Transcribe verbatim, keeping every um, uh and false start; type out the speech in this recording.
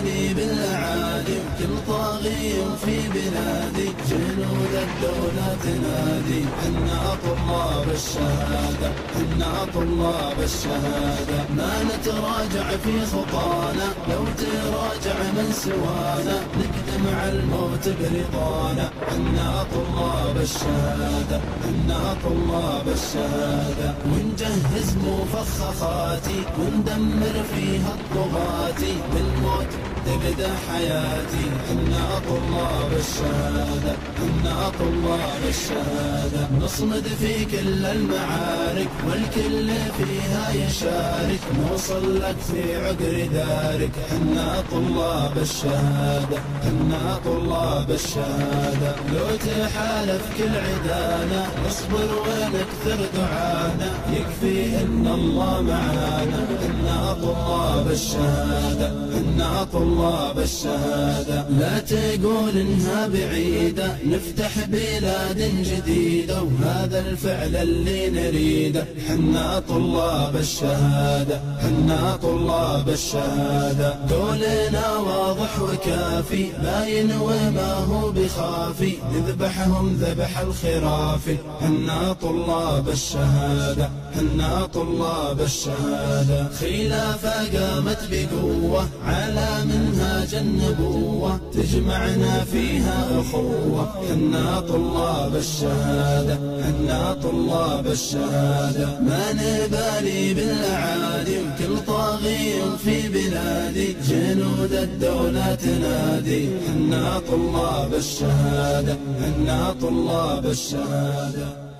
نبالي بالأعادي وكل طاغي في بلادي، جنود الدولة تنادي حنا طلاب الشهادة، حنا طلاب الشهادة. ما نتراجع في خطانا، لو تراجع من سوانا نقدم على الموت برضانا، حنا طلاب الشهادة، حنا طلاب الشهادة. ونجهز مفخخاتي وندمر فيها الطغاتي، بالموت تبدأ حياتي، حنا طلاب الشهادة، حنا طلاب الشهادة. نصمد في كل المعارك والكل فيها يشارك، نوصل لك في عقر دارك، حنا طلاب الشهادة، حنا طلاب الشهادة. لو تحالف كل عدانا نصبر ونكثر دعانا، يكفي ان الله معانا، حنا طلاب الشهادة، حنا طلاب الشهادة. لا تقول انها بعيدة، نفتح بلاد جديدة وهذا الفعل اللي نريده، حنا طلاب الشهادة، حنا طلاب الشهادة. قولنا واضح وكافي باين وما هو بخافي، نذبحهم ذبح الخرافي، حنا طلاب الشهادة، حنا طلاب الشهادة. خلافة قامت بقوة على منهاج النبوة، تجمعنا فيها أخوة، حنا طلاب الشهادة، حنا طلاب الشهادة. ما نبالي بالأعادي وكل طاغي في بلادي، جنود الدولة تنادي حنا طلاب الشهادة، حنا طلاب الشهادة.